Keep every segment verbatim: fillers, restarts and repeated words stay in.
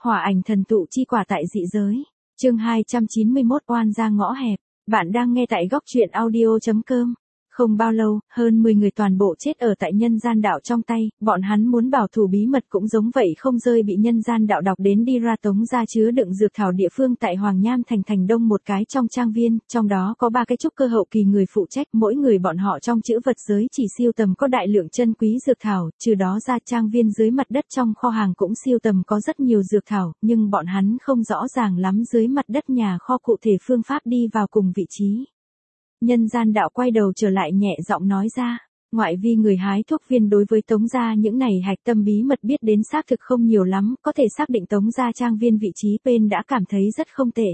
Hỏa ảnh thần tụ chi quả tại dị giới. Chương hai trăm chín mươi mốt oan ra ngõ hẹp. Bạn đang nghe tại góc truyện audio chấm com. Không bao lâu, hơn mười người toàn bộ chết ở tại nhân gian đạo trong tay, bọn hắn muốn bảo thủ bí mật cũng giống vậy không rơi bị nhân gian đạo đọc đến đi ra tống ra chứa đựng dược thảo địa phương tại Hoàng Nham thành thành đông một cái trong trang viên, trong đó có ba cái trúc cơ hậu kỳ người phụ trách, mỗi người bọn họ trong chữ vật giới chỉ siêu tầm có đại lượng chân quý dược thảo, trừ đó ra trang viên dưới mặt đất trong kho hàng cũng siêu tầm có rất nhiều dược thảo, nhưng bọn hắn không rõ ràng lắm dưới mặt đất nhà kho cụ thể phương pháp đi vào cùng vị trí. Nhân gian đạo quay đầu trở lại nhẹ giọng nói ra, ngoại vi người hái thuốc viên đối với Tống gia những này hạch tâm bí mật biết đến xác thực không nhiều lắm, có thể xác định Tống gia trang viên vị trí bên đã cảm thấy rất không tệ.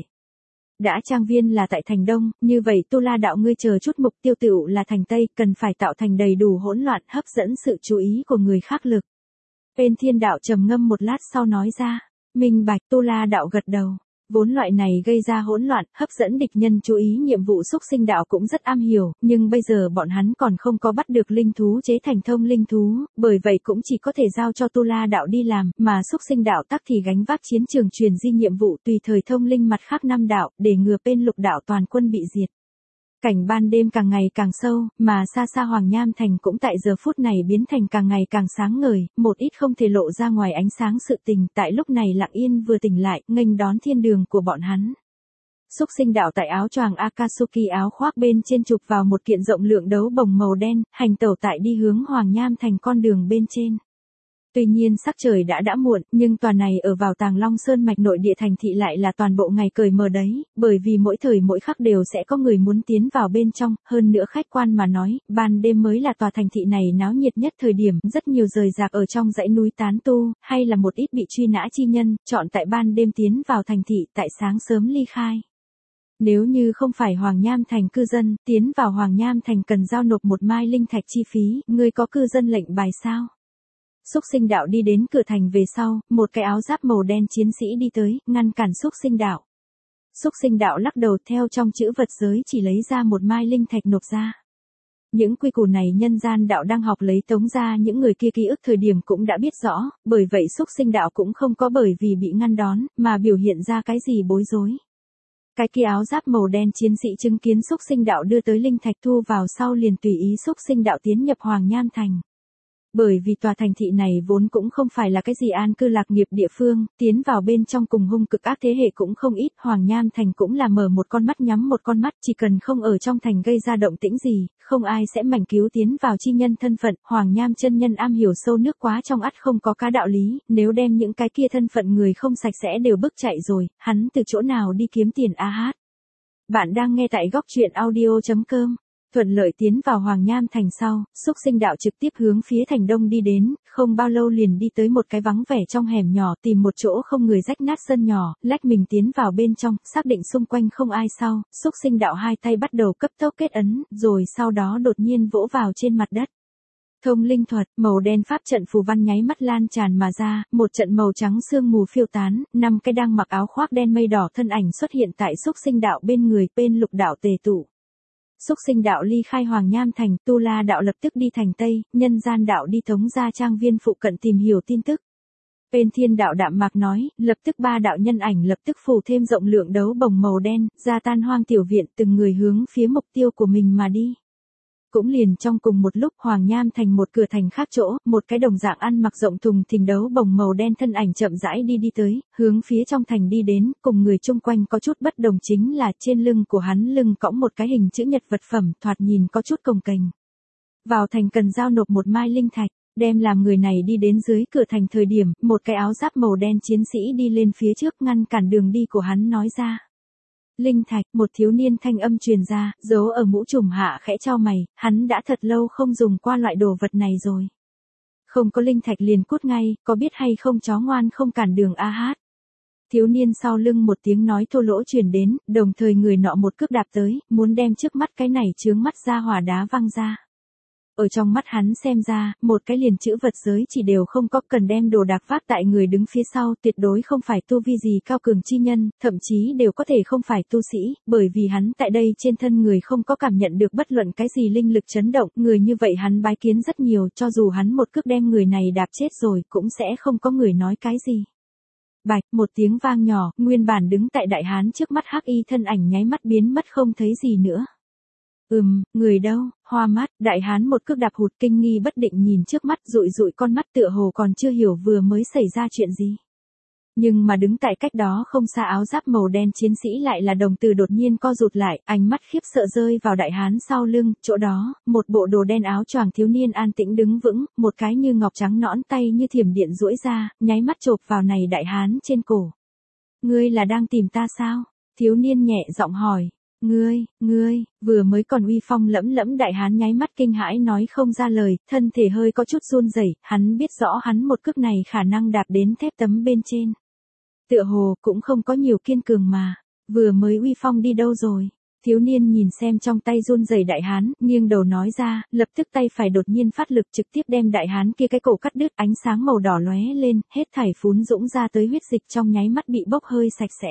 Đã trang viên là tại thành đông, như vậy Tu La đạo ngươi chờ chút mục tiêu tựu là thành tây, cần phải tạo thành đầy đủ hỗn loạn hấp dẫn sự chú ý của người khác lực. Bên Thiên đạo trầm ngâm một lát sau nói ra, minh bạch. Tu La đạo gật đầu. Vốn loại này gây ra hỗn loạn, hấp dẫn địch nhân chú ý nhiệm vụ xúc sinh đạo cũng rất am hiểu, nhưng bây giờ bọn hắn còn không có bắt được linh thú chế thành thông linh thú, bởi vậy cũng chỉ có thể giao cho Tu La đạo đi làm, mà xúc sinh đạo tắc thì gánh vác chiến trường truyền di nhiệm vụ tùy thời thông linh mặt khác năm đạo, để ngừa bên lục đạo toàn quân bị diệt. Cảnh ban đêm càng ngày càng sâu, mà xa xa Hoàng Nham thành cũng tại giờ phút này biến thành càng ngày càng sáng ngời, một ít không thể lộ ra ngoài ánh sáng sự tình, tại lúc này lặng yên vừa tỉnh lại, nghênh đón thiên đường của bọn hắn. Xúc sinh đạo tại áo choàng Akatsuki áo khoác bên trên chụp vào một kiện rộng lượng đấu bồng màu đen, hành tẩu tại đi hướng Hoàng Nham thành con đường bên trên. Tuy nhiên sắc trời đã đã muộn, nhưng tòa này ở vào Tàng Long Sơn mạch nội địa thành thị lại là toàn bộ ngày cởi mờ đấy, bởi vì mỗi thời mỗi khắc đều sẽ có người muốn tiến vào bên trong, hơn nữa khách quan mà nói, ban đêm mới là tòa thành thị này náo nhiệt nhất thời điểm, rất nhiều rời rạc ở trong dãy núi tán tu, hay là một ít bị truy nã chi nhân, chọn tại ban đêm tiến vào thành thị, tại sáng sớm ly khai. Nếu như không phải Hoàng Nham thành cư dân, tiến vào Hoàng Nham thành cần giao nộp một mai linh thạch chi phí, ngươi có cư dân lệnh bài sao? Xúc sinh đạo đi đến cửa thành về sau, một cái áo giáp màu đen chiến sĩ đi tới, ngăn cản xúc sinh đạo. Xúc sinh đạo lắc đầu theo trong chữ vật giới chỉ lấy ra một mai linh thạch nộp ra. Những quy củ này nhân gian đạo đang học lấy Tống ra những người kia ký ức thời điểm cũng đã biết rõ, bởi vậy xúc sinh đạo cũng không có bởi vì bị ngăn đón, mà biểu hiện ra cái gì bối rối. Cái kia áo giáp màu đen chiến sĩ chứng kiến xúc sinh đạo đưa tới linh thạch thu vào sau liền tùy ý xúc sinh đạo tiến nhập Hoàng Nham thành. Bởi vì tòa thành thị này vốn cũng không phải là cái gì an cư lạc nghiệp địa phương, tiến vào bên trong cùng hung cực ác thế hệ cũng không ít, Hoàng Nham thành cũng là mở một con mắt nhắm một con mắt, chỉ cần không ở trong thành gây ra động tĩnh gì, không ai sẽ mảnh cứu tiến vào chi nhân thân phận, Hoàng Nham chân nhân am hiểu sâu nước quá trong ắt không có cá đạo lý, nếu đem những cái kia thân phận người không sạch sẽ đều bức chạy rồi, hắn từ chỗ nào đi kiếm tiền a hát. Bạn đang nghe tại góc truyện audio chấm com. Thuận lợi tiến vào Hoàng Nham thành sau, xúc sinh đạo trực tiếp hướng phía thành đông đi đến, không bao lâu liền đi tới một cái vắng vẻ trong hẻm nhỏ tìm một chỗ không người rách nát sân nhỏ, lách mình tiến vào bên trong, xác định xung quanh không ai sau, xúc sinh đạo hai tay bắt đầu cấp tốc kết ấn, rồi sau đó đột nhiên vỗ vào trên mặt đất. Thông linh thuật, màu đen pháp trận phù văn nháy mắt lan tràn mà ra, một trận màu trắng sương mù phiêu tán, năm cái đang mặc áo khoác đen mây đỏ thân ảnh xuất hiện tại xúc sinh đạo bên người, bên lục đạo tề tụ. Xúc sinh đạo ly khai Hoàng Nham thành, Tu La đạo lập tức đi thành Tây, nhân gian đạo đi Tống gia trang viên phụ cận tìm hiểu tin tức. Bên Thiên đạo đạm mạc nói, lập tức ba đạo nhân ảnh lập tức phủ thêm rộng lượng đấu bồng màu đen, ra tan hoang tiểu viện từng người hướng phía mục tiêu của mình mà đi. Cũng liền trong cùng một lúc Hoàng Nham thành một cửa thành khác chỗ, một cái đồng dạng ăn mặc rộng thùng thình đấu bồng màu đen thân ảnh chậm rãi đi đi tới, hướng phía trong thành đi đến, cùng người chung quanh có chút bất đồng chính là trên lưng của hắn lưng cõng một cái hình chữ nhật vật phẩm thoạt nhìn có chút cồng kềnh. Vào thành cần giao nộp một mai linh thạch, đem làm người này đi đến dưới cửa thành thời điểm, một cái áo giáp màu đen chiến sĩ đi lên phía trước ngăn cản đường đi của hắn nói ra. Linh thạch, một thiếu niên thanh âm truyền ra, giấu ở mũ trùm hạ khẽ chau mày, hắn đã thật lâu không dùng qua loại đồ vật này rồi. Không có linh thạch liền cút ngay, có biết hay không chó ngoan không cản đường a hát. Thiếu niên sau lưng một tiếng nói thô lỗ truyền đến, đồng thời người nọ một cước đạp tới, muốn đem trước mắt cái này chướng mắt ra hỏa đá văng ra. Ở trong mắt hắn xem ra, một cái liền chữ vật giới chỉ đều không có, cần đem đồ đạc vác tại người đứng phía sau, tuyệt đối không phải tu vi gì cao cường chi nhân, thậm chí đều có thể không phải tu sĩ, bởi vì hắn tại đây trên thân người không có cảm nhận được bất luận cái gì linh lực chấn động, người như vậy hắn bái kiến rất nhiều, cho dù hắn một cước đem người này đạp chết rồi, cũng sẽ không có người nói cái gì. Bạch, một tiếng vang nhỏ, nguyên bản đứng tại đại hán trước mắt hắc y thân ảnh nháy mắt biến mất không thấy gì nữa. Ừm, người đâu? Hoa mắt, đại hán một cước đạp hụt kinh nghi bất định nhìn trước mắt dụi dụi con mắt tựa hồ còn chưa hiểu vừa mới xảy ra chuyện gì. Nhưng mà đứng tại cách đó không xa áo giáp màu đen chiến sĩ lại là đồng tử đột nhiên co rụt lại, ánh mắt khiếp sợ rơi vào đại hán sau lưng, chỗ đó, một bộ đồ đen áo choàng thiếu niên an tĩnh đứng vững, một cái như ngọc trắng nõn tay như thiểm điện duỗi ra, nháy mắt chộp vào này đại hán trên cổ. Ngươi là đang tìm ta sao? Thiếu niên nhẹ giọng hỏi. Ngươi, ngươi, vừa mới còn uy phong lẫm lẫm đại hán nháy mắt kinh hãi nói không ra lời, thân thể hơi có chút run rẩy, hắn biết rõ hắn một cước này khả năng đạp đến thép tấm bên trên. Tựa hồ cũng không có nhiều kiên cường mà, vừa mới uy phong đi đâu rồi? Thiếu niên nhìn xem trong tay run rẩy đại hán, nghiêng đầu nói ra, lập tức tay phải đột nhiên phát lực trực tiếp đem đại hán kia cái cổ cắt đứt, ánh sáng màu đỏ lóe lên, hết thảy phún dũng ra tới huyết dịch trong nháy mắt bị bốc hơi sạch sẽ.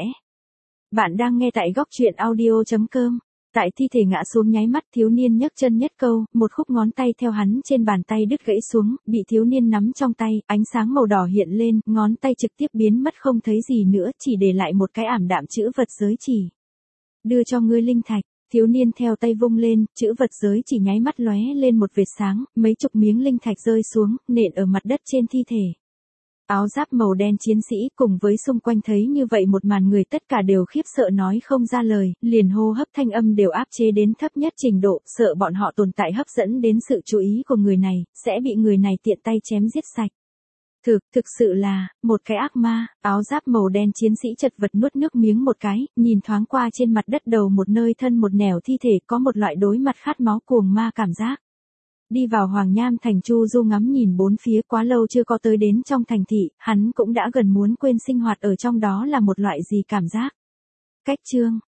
Bạn đang nghe tại góc truyện audio chấm com. Tại thi thể ngã xuống nháy mắt thiếu niên nhấc chân nhất câu, một khúc ngón tay theo hắn trên bàn tay đứt gãy xuống, bị thiếu niên nắm trong tay, ánh sáng màu đỏ hiện lên, ngón tay trực tiếp biến mất không thấy gì nữa, chỉ để lại một cái ảm đạm chữ vật giới chỉ. Đưa cho ngươi linh thạch, thiếu niên theo tay vung lên, chữ vật giới chỉ nháy mắt lóe lên một vệt sáng, mấy chục miếng linh thạch rơi xuống, nện ở mặt đất trên thi thể. Áo giáp màu đen chiến sĩ cùng với xung quanh thấy như vậy một màn người tất cả đều khiếp sợ nói không ra lời, liền hô hấp thanh âm đều áp chế đến thấp nhất trình độ, sợ bọn họ tồn tại hấp dẫn đến sự chú ý của người này, sẽ bị người này tiện tay chém giết sạch. Thực, thực sự là, một cái ác ma, áo giáp màu đen chiến sĩ chật vật nuốt nước miếng một cái, nhìn thoáng qua trên mặt đất đầu một nơi thân một nẻo thi thể có một loại đối mặt khát máu cuồng ma cảm giác. Đi vào Hoàng Nham thành Chu Du ngắm nhìn bốn phía quá lâu chưa có tới đến trong thành thị, hắn cũng đã gần muốn quên sinh hoạt ở trong đó là một loại gì cảm giác. Cách chương